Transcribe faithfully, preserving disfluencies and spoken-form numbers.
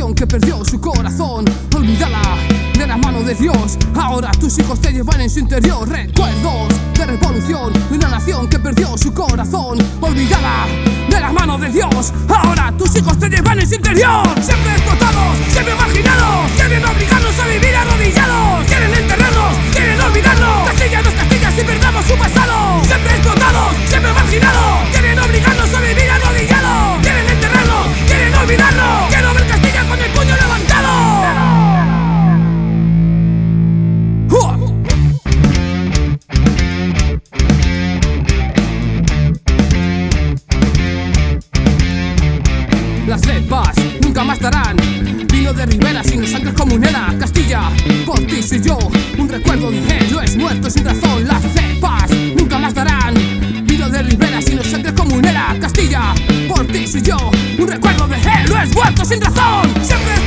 nación que perdió su corazón, olvídala de la mano de Dios. Ahora tus hijos te llevan en su interior recuerdos de revolución, de una nación que perdió su corazón, olvídala de la mano de Dios. Ahora tus hijos te llevan en su interior. Siempre explotados, siempre marginados, quieren obligarnos a vivir arrodillados, quieren enterrarnos, quieren olvidarnos. Castilla no es Castilla si perdamos su pasado. Siempre explotados, siempre marginados, quieren obligarnos a vivir arrodillados, quieren enterrarnos, quieren olvidarnos. Quiero ver Castilla con el puño levantado. Las cepas nunca más darán vino de ribera sino sangre comunera. Castilla, por ti soy yo, un recuerdo de héroes muertos sin razón. Las cepas nunca más darán vino de ribera sino sangre comunera. Castilla, por ti soy yo, un recuerdo de héroes muertos sin razón. Siempre